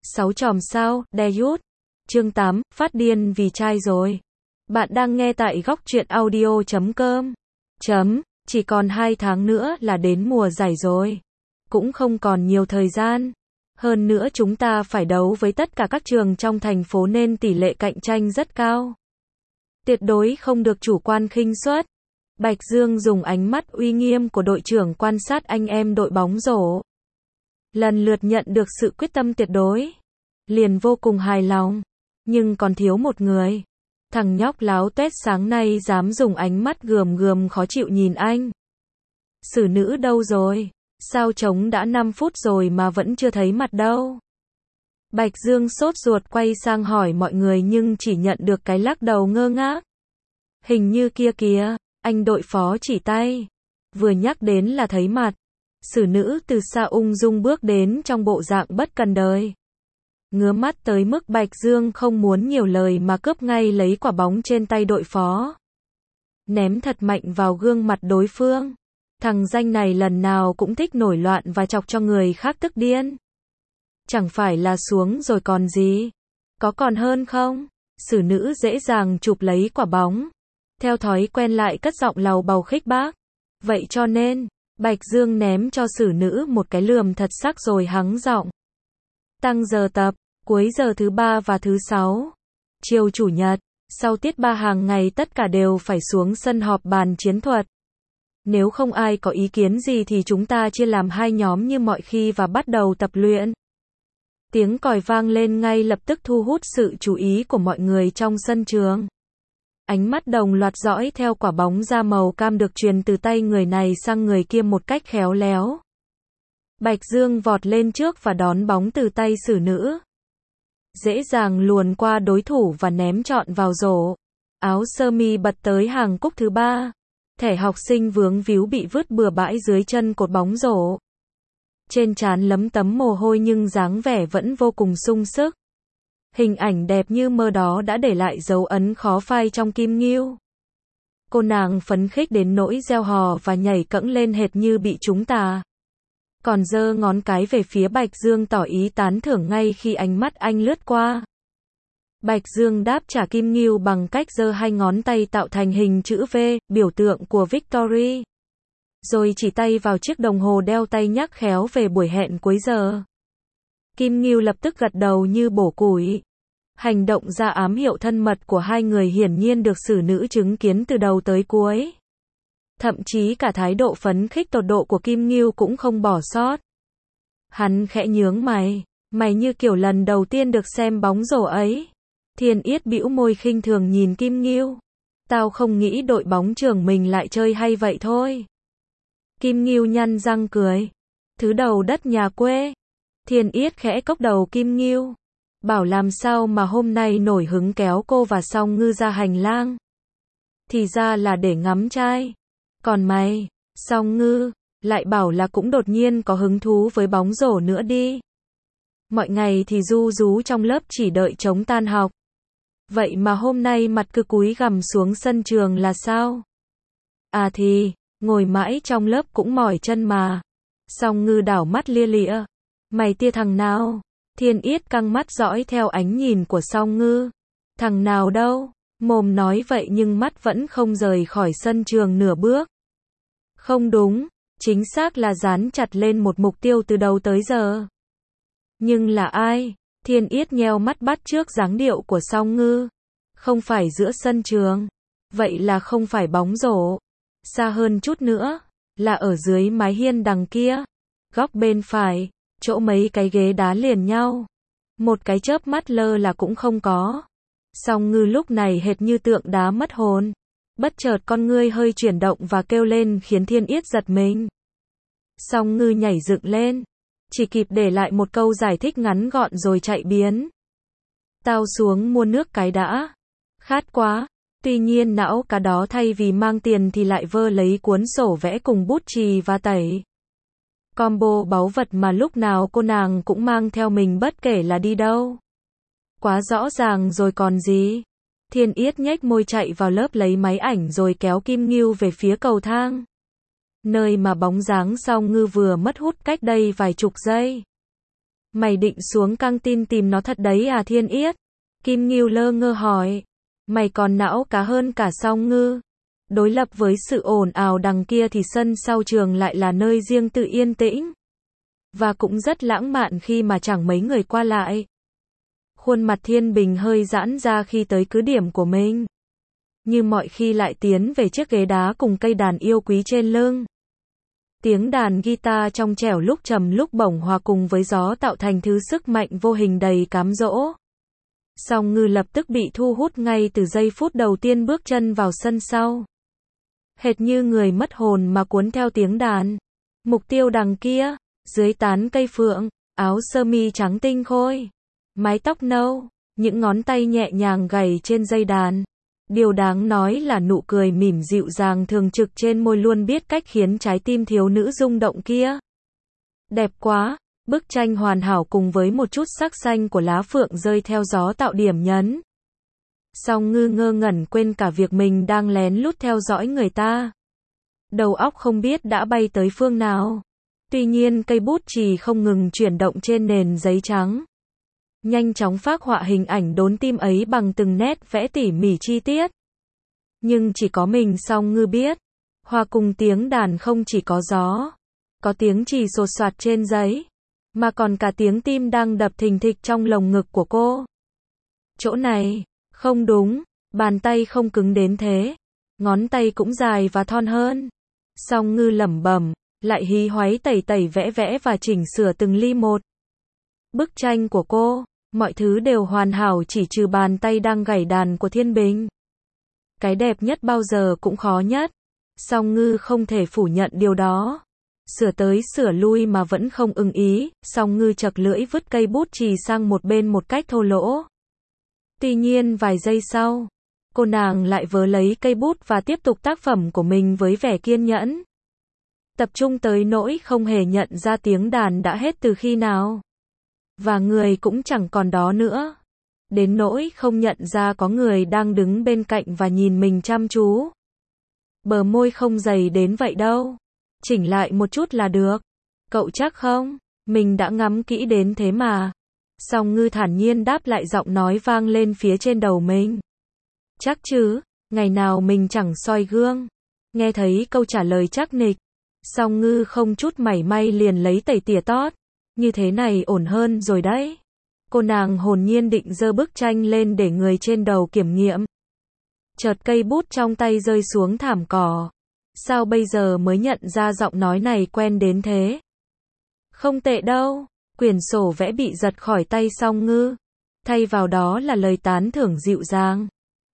6 chòm sao, Debut. Chương 8, phát điên vì trai rồi. Bạn đang nghe tại góc truyện audio.com. Chỉ còn 2 tháng nữa là đến mùa giải rồi. Cũng không còn nhiều thời gian. Hơn nữa chúng ta phải đấu với tất cả các trường trong thành phố nên tỷ lệ cạnh tranh rất cao. Tuyệt đối không được chủ quan khinh suất. Bạch Dương dùng ánh mắt uy nghiêm của đội trưởng quan sát anh em đội bóng rổ. Lần lượt nhận được sự quyết tâm tuyệt đối. Liền vô cùng hài lòng. Nhưng còn thiếu một người. Thằng nhóc láo tuét sáng nay dám dùng ánh mắt gườm khó chịu nhìn anh. Xử nữ đâu rồi? Sao trống đã 5 phút rồi mà vẫn chưa thấy mặt đâu? Bạch Dương sốt ruột quay sang hỏi mọi người nhưng chỉ nhận được cái lắc đầu ngơ ngác. Hình như kia kìa, anh đội phó chỉ tay. Vừa nhắc đến là thấy mặt. Xử nữ từ xa ung dung bước đến trong bộ dạng bất cần đời. Ngứa mắt tới mức Bạch Dương không muốn nhiều lời mà cướp ngay lấy quả bóng trên tay đội phó. Ném thật mạnh vào gương mặt đối phương. Thằng danh này lần nào cũng thích nổi loạn và chọc cho người khác tức điên. Chẳng phải là xuống rồi còn gì? Có còn hơn không? Xử nữ dễ dàng chụp lấy quả bóng. Theo thói quen lại cất giọng lầu bầu khích bác. Vậy cho nên, Bạch Dương ném cho xử nữ một cái lườm thật sắc rồi hắng giọng. Tăng giờ tập, cuối giờ thứ 3 và thứ 6. Chiều chủ nhật, sau tiết 3 hàng ngày tất cả đều phải xuống sân họp bàn chiến thuật. Nếu không ai có ý kiến gì thì chúng ta chia làm 2 nhóm như mọi khi và bắt đầu tập luyện. Tiếng còi vang lên ngay lập tức thu hút sự chú ý của mọi người trong sân trường. Ánh mắt đồng loạt dõi theo quả bóng da màu cam được truyền từ tay người này sang người kia một cách khéo léo. Bạch Dương vọt lên trước và đón bóng từ tay xử nữ. Dễ dàng luồn qua đối thủ và ném trọn vào rổ. Áo sơ mi bật tới hàng cúc thứ 3. Thẻ học sinh vướng víu bị vứt bừa bãi dưới chân cột bóng rổ. Trên trán lấm tấm mồ hôi nhưng dáng vẻ vẫn vô cùng sung sức. Hình ảnh đẹp như mơ đó đã để lại dấu ấn khó phai trong Kim Ngưu. Cô nàng phấn khích đến nỗi reo hò và nhảy cẫng lên hệt như bị trúng tà. Còn giơ ngón cái về phía Bạch Dương tỏ ý tán thưởng ngay khi ánh mắt anh lướt qua. Bạch Dương đáp trả Kim Ngưu bằng cách giơ 2 ngón tay tạo thành hình chữ V, biểu tượng của Victory. Rồi chỉ tay vào chiếc đồng hồ đeo tay nhắc khéo về buổi hẹn cuối giờ. Kim Ngưu lập tức gật đầu như bổ củi. Hành động ra ám hiệu thân mật của hai người hiển nhiên được xử nữ chứng kiến từ đầu tới cuối. Thậm chí cả thái độ phấn khích tột độ của Kim Ngưu cũng không bỏ sót. Hắn khẽ nhướng mày. Mày như kiểu lần đầu tiên được xem bóng rổ ấy. Thiên Yết bĩu môi khinh thường nhìn Kim Ngưu. Tao không nghĩ đội bóng trường mình lại chơi hay vậy thôi. Kim Ngưu nhăn răng cười. Thứ đầu đất nhà quê. Thiên Yết khẽ cốc đầu Kim Ngưu. Bảo làm sao mà hôm nay nổi hứng kéo cô và Song Ngư ra hành lang. Thì ra là để ngắm trai. Còn mày, Song Ngư, lại bảo là cũng đột nhiên có hứng thú với bóng rổ nữa đi. Mọi ngày thì ru rú trong lớp chỉ đợi trống tan học. Vậy mà hôm nay mặt cứ cúi gằm xuống sân trường là sao? À thì, ngồi mãi trong lớp cũng mỏi chân mà. Song Ngư đảo mắt lia lịa. Mày tia thằng nào? Thiên Yết căng mắt dõi theo ánh nhìn của Song Ngư. Thằng nào đâu? Mồm nói vậy nhưng mắt vẫn không rời khỏi sân trường nửa bước. Không đúng, chính xác là dán chặt lên một mục tiêu từ đầu tới giờ. Nhưng là ai? Thiên Yết nheo mắt bắt chước dáng điệu của Song Ngư. Không phải giữa sân trường. Vậy là không phải bóng rổ. Xa hơn chút nữa, là ở dưới mái hiên đằng kia. Góc bên phải, chỗ mấy cái ghế đá liền nhau. Một cái chớp mắt lơ là cũng không có. Song Ngư lúc này hệt như tượng đá mất hồn. Bất chợt con ngươi hơi chuyển động và kêu lên khiến Thiên Yết giật mình. Song Ngư nhảy dựng lên. Chỉ kịp để lại một câu giải thích ngắn gọn rồi chạy biến. Tao xuống mua nước cái đã. Khát quá. Tuy nhiên não cá đó thay vì mang tiền thì lại vơ lấy cuốn sổ vẽ cùng bút chì và tẩy. Combo báu vật mà lúc nào cô nàng cũng mang theo mình bất kể là đi đâu. Quá rõ ràng rồi còn gì. Thiên Yết nhếch môi chạy vào lớp lấy máy ảnh rồi kéo Kim Ngưu về phía cầu thang. Nơi mà bóng dáng Song Ngư vừa mất hút cách đây vài chục giây. Mày định xuống căng tin tìm nó thật đấy à Thiên Yết? Kim Ngưu lơ ngơ hỏi. Mày còn não cá hơn cả Song Ngư. Đối lập với sự ồn ào đằng kia thì sân sau trường lại là nơi riêng tư yên tĩnh. Và cũng rất lãng mạn khi mà chẳng mấy người qua lại. Khuôn mặt Thiên Bình hơi giãn ra khi tới cứ điểm của mình. Như mọi khi lại tiến về chiếc ghế đá cùng cây đàn yêu quý trên lưng. Tiếng đàn guitar trong trẻo lúc trầm lúc bổng hòa cùng với gió tạo thành thứ sức mạnh vô hình đầy cám dỗ. Song Ngư lập tức bị thu hút ngay từ giây phút đầu tiên bước chân vào sân sau. Hệt như người mất hồn mà cuốn theo tiếng đàn. Mục tiêu đằng kia, dưới tán cây phượng, áo sơ mi trắng tinh khôi, mái tóc nâu, những ngón tay nhẹ nhàng gảy trên dây đàn. Điều đáng nói là nụ cười mỉm dịu dàng thường trực trên môi luôn biết cách khiến trái tim thiếu nữ rung động kia. Đẹp quá, bức tranh hoàn hảo cùng với một chút sắc xanh của lá phượng rơi theo gió tạo điểm nhấn. Song Ngư ngơ ngẩn quên cả việc mình đang lén lút theo dõi người ta. Đầu óc không biết đã bay tới phương nào. Tuy nhiên cây bút chì không ngừng chuyển động trên nền giấy trắng. Nhanh chóng phác họa hình ảnh đốn tim ấy bằng từng nét vẽ tỉ mỉ chi tiết. Nhưng chỉ có mình Song Ngư biết. Hòa cùng tiếng đàn không chỉ có gió. Có tiếng chì sột soạt trên giấy. Mà còn cả tiếng tim đang đập thình thịch trong lồng ngực của cô. Chỗ này, không đúng, bàn tay không cứng đến thế. Ngón tay cũng dài và thon hơn. Song Ngư lẩm bẩm, lại hí hoáy tẩy tẩy vẽ vẽ và chỉnh sửa từng ly một. Bức tranh của cô, mọi thứ đều hoàn hảo chỉ trừ bàn tay đang gảy đàn của Thiên Bình. Cái đẹp nhất bao giờ cũng khó nhất. Song Ngư không thể phủ nhận điều đó. Sửa tới sửa lui mà vẫn không ưng ý, Song Ngư chậc lưỡi vứt cây bút chì sang một bên một cách thô lỗ. Tuy nhiên vài giây sau, cô nàng lại vớ lấy cây bút và tiếp tục tác phẩm của mình với vẻ kiên nhẫn. Tập trung tới nỗi không hề nhận ra tiếng đàn đã hết từ khi nào. Và người cũng chẳng còn đó nữa. Đến nỗi không nhận ra có người đang đứng bên cạnh và nhìn mình chăm chú. Bờ môi không dày đến vậy đâu. Chỉnh lại một chút là được. Cậu chắc không? Mình đã ngắm kỹ đến thế mà. Song Ngư thản nhiên đáp lại giọng nói vang lên phía trên đầu mình. Chắc chứ, ngày nào mình chẳng soi gương. Nghe thấy câu trả lời chắc nịch. Song Ngư không chút mảy may liền lấy tẩy tỉa tót. Như thế này ổn hơn rồi đấy. Cô nàng hồn nhiên định giơ bức tranh lên để người trên đầu kiểm nghiệm. Chợt cây bút trong tay rơi xuống thảm cỏ. Sao bây giờ mới nhận ra giọng nói này quen đến thế? Không tệ đâu. Quyển sổ vẽ bị giật khỏi tay Song Ngư. Thay vào đó là lời tán thưởng dịu dàng.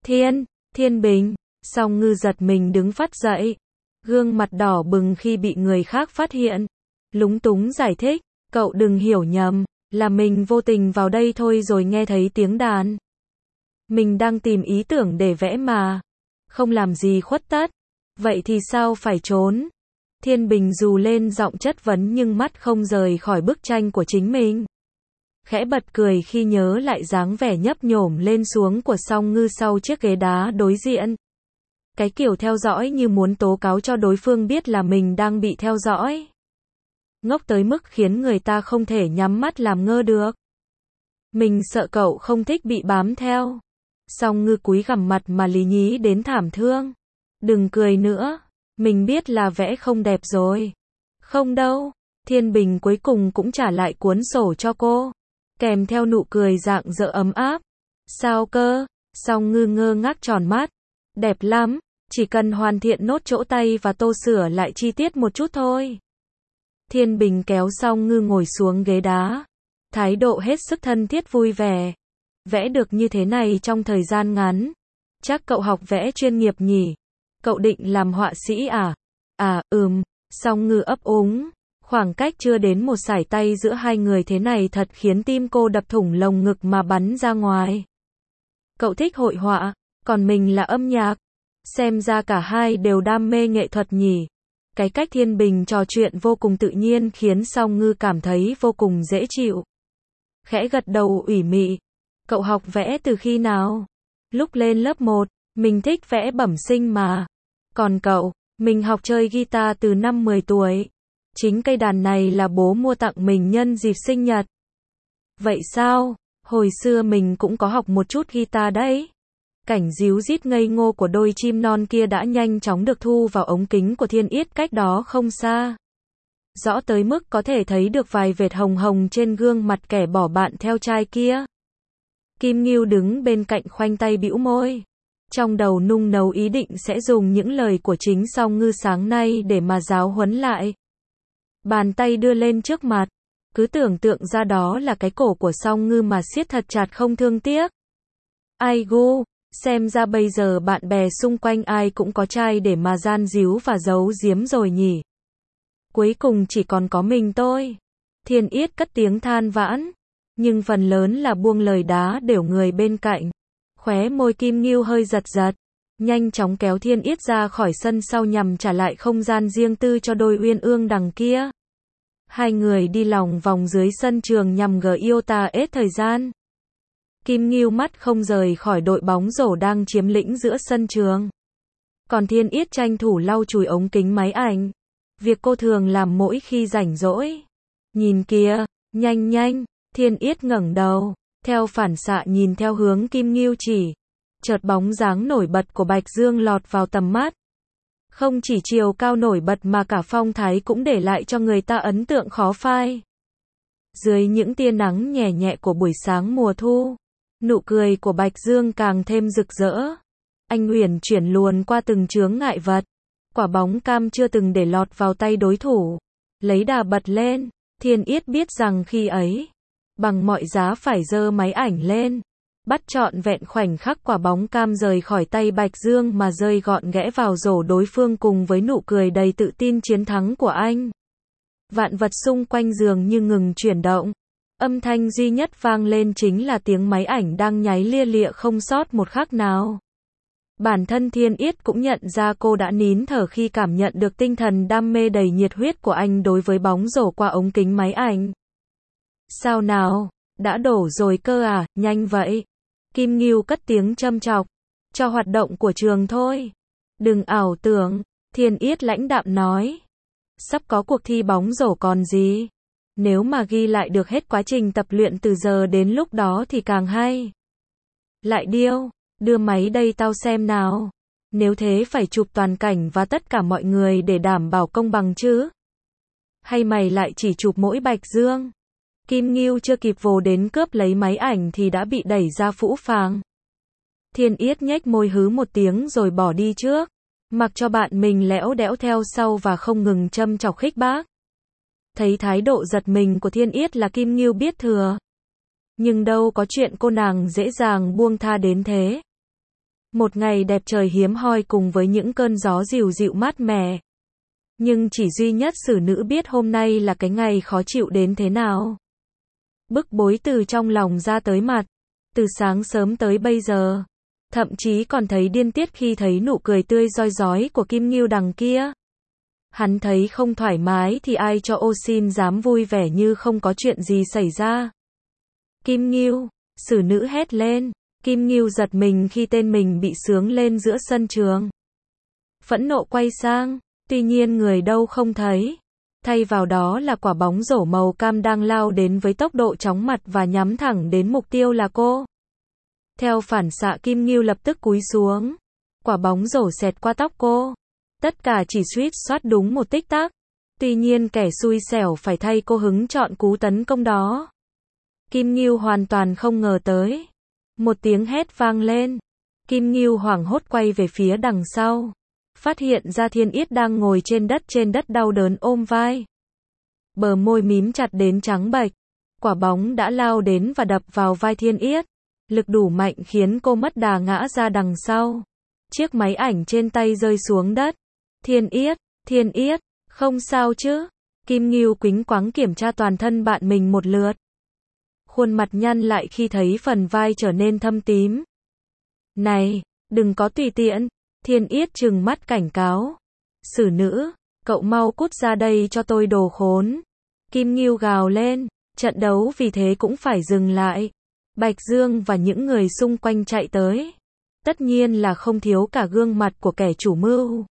Thiên Bình. Song Ngư giật mình đứng phắt dậy. Gương mặt đỏ bừng khi bị người khác phát hiện. Lúng túng giải thích. Cậu đừng hiểu nhầm. Là mình vô tình vào đây thôi rồi nghe thấy tiếng đàn. Mình đang tìm ý tưởng để vẽ mà. Không làm gì khuất tất. Vậy thì sao phải trốn? Thiên Bình dù lên giọng chất vấn nhưng mắt không rời khỏi bức tranh của chính mình. Khẽ bật cười khi nhớ lại dáng vẻ nhấp nhổm lên xuống của Song Ngư sau chiếc ghế đá đối diện. Cái kiểu theo dõi như muốn tố cáo cho đối phương biết là mình đang bị theo dõi. Ngốc tới mức khiến người ta không thể nhắm mắt làm ngơ được. Mình sợ cậu không thích bị bám theo. Song Ngư cúi gằm mặt mà lý nhí đến thảm thương. Đừng cười nữa. Mình biết là vẽ không đẹp rồi. Không đâu. Thiên Bình cuối cùng cũng trả lại cuốn sổ cho cô. Kèm theo nụ cười rạng rỡ ấm áp. Sao cơ? Song Ngư ngơ ngác tròn mắt. Đẹp lắm. Chỉ cần hoàn thiện nốt chỗ tay và tô sửa lại chi tiết một chút thôi. Thiên Bình kéo Song Ngư ngồi xuống ghế đá. Thái độ hết sức thân thiết vui vẻ. Vẽ được như thế này trong thời gian ngắn. Chắc cậu học vẽ chuyên nghiệp nhỉ? Cậu định làm họa sĩ à? Song Ngư ấp úng. Khoảng cách chưa đến một sải tay giữa hai người thế này thật khiến tim cô đập thủng lồng ngực mà bắn ra ngoài. Cậu thích hội họa, còn mình là âm nhạc. Xem ra cả hai đều đam mê nghệ thuật nhỉ? Cái cách Thiên Bình trò chuyện vô cùng tự nhiên khiến Song Ngư cảm thấy vô cùng dễ chịu. Khẽ gật đầu ủy mị. Cậu học vẽ từ khi nào? Lúc lên lớp 1, mình thích vẽ bẩm sinh mà. Còn cậu? Mình học chơi guitar từ năm 10 tuổi. Chính cây đàn này là bố mua tặng mình nhân dịp sinh nhật. Vậy sao? Hồi xưa mình cũng có học một chút guitar đấy. Cảnh díu dít ngây ngô của đôi chim non kia đã nhanh chóng được thu vào ống kính của Thiên Yết cách đó không xa. Rõ tới mức có thể thấy được vài vệt hồng hồng trên gương mặt kẻ bỏ bạn theo trai kia. Kim Ngưu đứng bên cạnh khoanh tay bĩu môi. Trong đầu nung nấu ý định sẽ dùng những lời của chính Song Ngư sáng nay để mà giáo huấn lại. Bàn tay đưa lên trước mặt. Cứ tưởng tượng ra đó là cái cổ của Song Ngư mà siết thật chặt không thương tiếc. Ai gu, xem ra bây giờ bạn bè xung quanh ai cũng có trai để mà gian díu và giấu giếm rồi nhỉ. Cuối cùng chỉ còn có mình tôi. Thiên Yết cất tiếng than vãn. Nhưng phần lớn là buông lời đá đều người bên cạnh. Khóe môi Kim Ngưu hơi giật giật. Nhanh chóng kéo Thiên Yết ra khỏi sân sau nhằm trả lại không gian riêng tư cho đôi uyên ương đằng kia. Hai người đi lòng vòng dưới sân trường nhằm hết thời gian. Kim Ngưu mắt không rời khỏi đội bóng rổ đang chiếm lĩnh giữa sân trường. Còn Thiên Yết tranh thủ lau chùi ống kính máy ảnh. Việc cô thường làm mỗi khi rảnh rỗi. Nhìn kìa, nhanh nhanh, Thiên Yết ngẩng đầu, theo phản xạ nhìn theo hướng Kim Ngưu chỉ. Chợt bóng dáng nổi bật của Bạch Dương lọt vào tầm mắt. Không chỉ chiều cao nổi bật mà cả phong thái cũng để lại cho người ta ấn tượng khó phai. Dưới những tia nắng nhẹ nhẹ của buổi sáng mùa thu, nụ cười của Bạch Dương càng thêm rực rỡ. Anh uyển chuyển luồn qua từng chướng ngại vật. Quả bóng cam chưa từng để lọt vào tay đối thủ. Lấy đà bật lên, Thiên Yết biết rằng khi ấy, bằng mọi giá phải giơ máy ảnh lên. Bắt trọn vẹn khoảnh khắc quả bóng cam rời khỏi tay Bạch Dương mà rơi gọn ghẽ vào rổ đối phương cùng với nụ cười đầy tự tin chiến thắng của anh. Vạn vật xung quanh dường như ngừng chuyển động. Âm thanh duy nhất vang lên chính là tiếng máy ảnh đang nháy lia lịa không sót một khắc nào. Bản thân Thiên Yết cũng nhận ra cô đã nín thở khi cảm nhận được tinh thần đam mê đầy nhiệt huyết của anh đối với bóng rổ qua ống kính máy ảnh. Sao nào, đã đổ rồi cơ à, nhanh vậy. Kim Ngưu cất tiếng châm chọc. Cho hoạt động của trường thôi. Đừng ảo tưởng, Thiên Yết lãnh đạm nói. Sắp có cuộc thi bóng rổ còn gì. Nếu mà ghi lại được hết quá trình tập luyện từ giờ đến lúc đó thì càng hay. Lại điêu, đưa máy đây tao xem nào. Nếu thế phải chụp toàn cảnh và tất cả mọi người để đảm bảo công bằng chứ. Hay mày lại chỉ chụp mỗi Bạch Dương? Kim Ngưu chưa kịp vồ đến cướp lấy máy ảnh thì đã bị đẩy ra phũ phàng. Thiên Yết nhếch môi hứ một tiếng rồi bỏ đi trước. Mặc cho bạn mình lẽo đẽo theo sau và không ngừng châm chọc khích bác. Thấy thái độ giật mình của Thiên Yết là Kim Ngưu biết thừa. Nhưng đâu có chuyện cô nàng dễ dàng buông tha đến thế. Một ngày đẹp trời hiếm hoi cùng với những cơn gió dịu dịu mát mẻ. Nhưng chỉ duy nhất xử nữ biết hôm nay là cái ngày khó chịu đến thế nào. Bức bối từ trong lòng ra tới mặt. Từ sáng sớm tới bây giờ. Thậm chí còn thấy điên tiết khi thấy nụ cười tươi rói rói của Kim Ngưu đằng kia. Hắn thấy không thoải mái thì ai cho ô xin dám vui vẻ như không có chuyện gì xảy ra. Kim Ngưu, xử nữ hét lên. Kim Ngưu giật mình khi tên mình bị xướng lên giữa sân trường. Phẫn nộ quay sang, tuy nhiên người đâu không thấy. Thay vào đó là quả bóng rổ màu cam đang lao đến với tốc độ chóng mặt và nhắm thẳng đến mục tiêu là cô. Theo phản xạ Kim Ngưu lập tức cúi xuống. Quả bóng rổ xẹt qua tóc cô. Tất cả chỉ suýt soát đúng một tích tắc. Tuy nhiên kẻ xui xẻo phải thay cô hứng chọn cú tấn công đó. Kim Ngưu hoàn toàn không ngờ tới. Một tiếng hét vang lên. Kim Ngưu hoảng hốt quay về phía đằng sau. Phát hiện ra Thiên Yết đang ngồi trên đất đau đớn ôm vai. Bờ môi mím chặt đến trắng bệch. Quả bóng đã lao đến và đập vào vai Thiên Yết. Lực đủ mạnh khiến cô mất đà ngã ra đằng sau. Chiếc máy ảnh trên tay rơi xuống đất. Thiên Yết, không sao chứ? Kim Ngưu quĩnh quáng kiểm tra toàn thân bạn mình một lượt. Khuôn mặt nhăn lại khi thấy phần vai trở nên thâm tím. Này, đừng có tùy tiện. Thiên Yết trừng mắt cảnh cáo. Xử nữ, cậu mau cút ra đây cho tôi đồ khốn. Kim Ngưu gào lên, trận đấu vì thế cũng phải dừng lại. Bạch Dương và những người xung quanh chạy tới. Tất nhiên là không thiếu cả gương mặt của kẻ chủ mưu.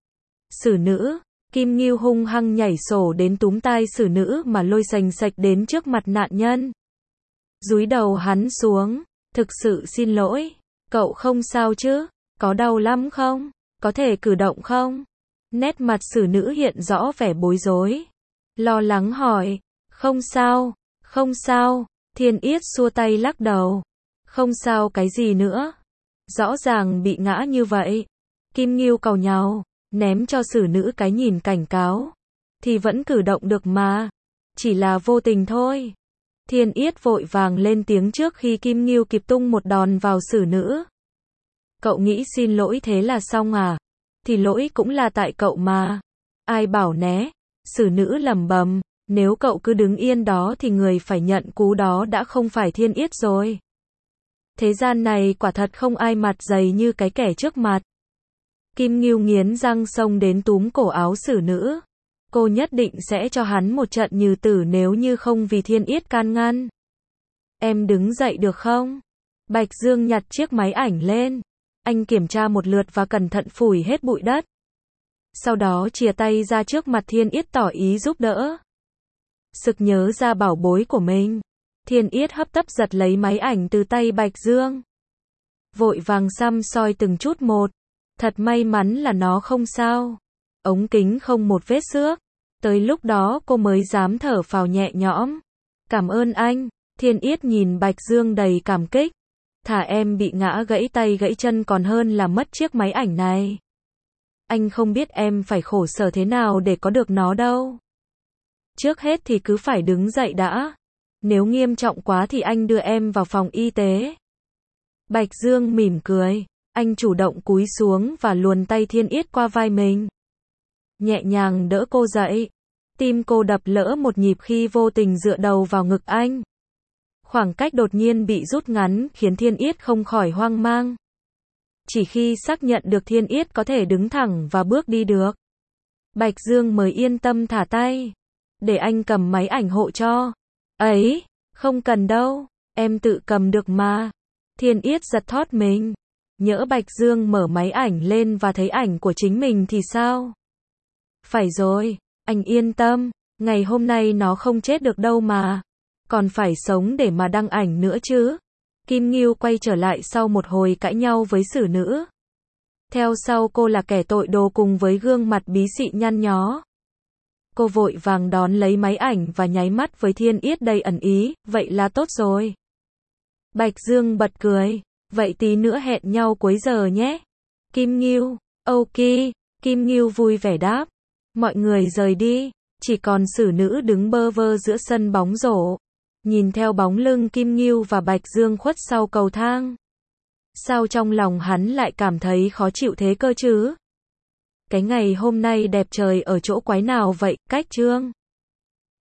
Xử nữ, Kim Ngưu hung hăng nhảy sổ đến túm tai xử nữ mà lôi sành sạch đến trước mặt nạn nhân. Dúi đầu hắn xuống, thực sự xin lỗi, cậu không sao chứ, có đau lắm không, có thể cử động không? Nét mặt xử nữ hiện rõ vẻ bối rối, lo lắng hỏi, không sao, không sao, Thiên Yết xua tay lắc đầu, không sao cái gì nữa, rõ ràng bị ngã như vậy. Kim Ngưu càu nhàu, ném cho xử nữ cái nhìn cảnh cáo, thì vẫn cử động được mà, chỉ là vô tình thôi. Thiên Yết vội vàng lên tiếng trước khi Kim Ngưu kịp tung một đòn vào xử nữ. Cậu nghĩ xin lỗi thế là xong à? Thì lỗi cũng là tại cậu mà. Ai bảo né? Xử nữ lẩm bẩm, nếu cậu cứ đứng yên đó thì người phải nhận cú đó đã không phải Thiên Yết rồi. Thế gian này quả thật không ai mặt dày như cái kẻ trước mặt. Kim Ngưu nghiến răng xông đến túm cổ áo xử nữ. Cô nhất định sẽ cho hắn một trận như tử nếu như không vì Thiên Yết can ngăn. Em đứng dậy được không? Bạch Dương nhặt chiếc máy ảnh lên. Anh kiểm tra một lượt và cẩn thận phủi hết bụi đất. Sau đó chìa tay ra trước mặt Thiên Yết tỏ ý giúp đỡ. Sực nhớ ra bảo bối của mình. Thiên Yết hấp tấp giật lấy máy ảnh từ tay Bạch Dương. Vội vàng xăm soi từng chút một. Thật may mắn là nó không sao. Ống kính không một vết xước. Tới lúc đó cô mới dám thở phào nhẹ nhõm. Cảm ơn anh. Thiên Yết nhìn Bạch Dương đầy cảm kích. Thà em bị ngã gãy tay gãy chân còn hơn là mất chiếc máy ảnh này. Anh không biết em phải khổ sở thế nào để có được nó đâu. Trước hết thì cứ phải đứng dậy đã. Nếu nghiêm trọng quá thì anh đưa em vào phòng y tế. Bạch Dương mỉm cười. Anh chủ động cúi xuống và luồn tay Thiên Yết qua vai mình. Nhẹ nhàng đỡ cô dậy. Tim cô đập lỡ một nhịp khi vô tình dựa đầu vào ngực anh. Khoảng cách đột nhiên bị rút ngắn khiến Thiên Yết không khỏi hoang mang. Chỉ khi xác nhận được Thiên Yết có thể đứng thẳng và bước đi được, Bạch Dương mới yên tâm thả tay. Để anh cầm máy ảnh hộ cho. Ấy, không cần đâu, em tự cầm được mà. Thiên Yết giật thót mình. Nhỡ Bạch Dương mở máy ảnh lên và thấy ảnh của chính mình thì sao? Phải rồi, anh yên tâm, ngày hôm nay nó không chết được đâu mà. Còn phải sống để mà đăng ảnh nữa chứ. Kim Ngưu quay trở lại sau một hồi cãi nhau với xử nữ. Theo sau cô là kẻ tội đồ cùng với gương mặt bí xị nhăn nhó. Cô vội vàng đón lấy máy ảnh và nháy mắt với Thiên Yết đầy ẩn ý, vậy là tốt rồi. Bạch Dương bật cười, vậy tí nữa hẹn nhau cuối giờ nhé. Kim Ngưu, ok, Kim Ngưu vui vẻ đáp. Mọi người rời đi, chỉ còn xử nữ đứng bơ vơ giữa sân bóng rổ. Nhìn theo bóng lưng Kim Ngưu và Bạch Dương khuất sau cầu thang. Sao trong lòng hắn lại cảm thấy khó chịu thế cơ chứ? Cái ngày hôm nay đẹp trời ở chỗ quái nào vậy, Cách Trương?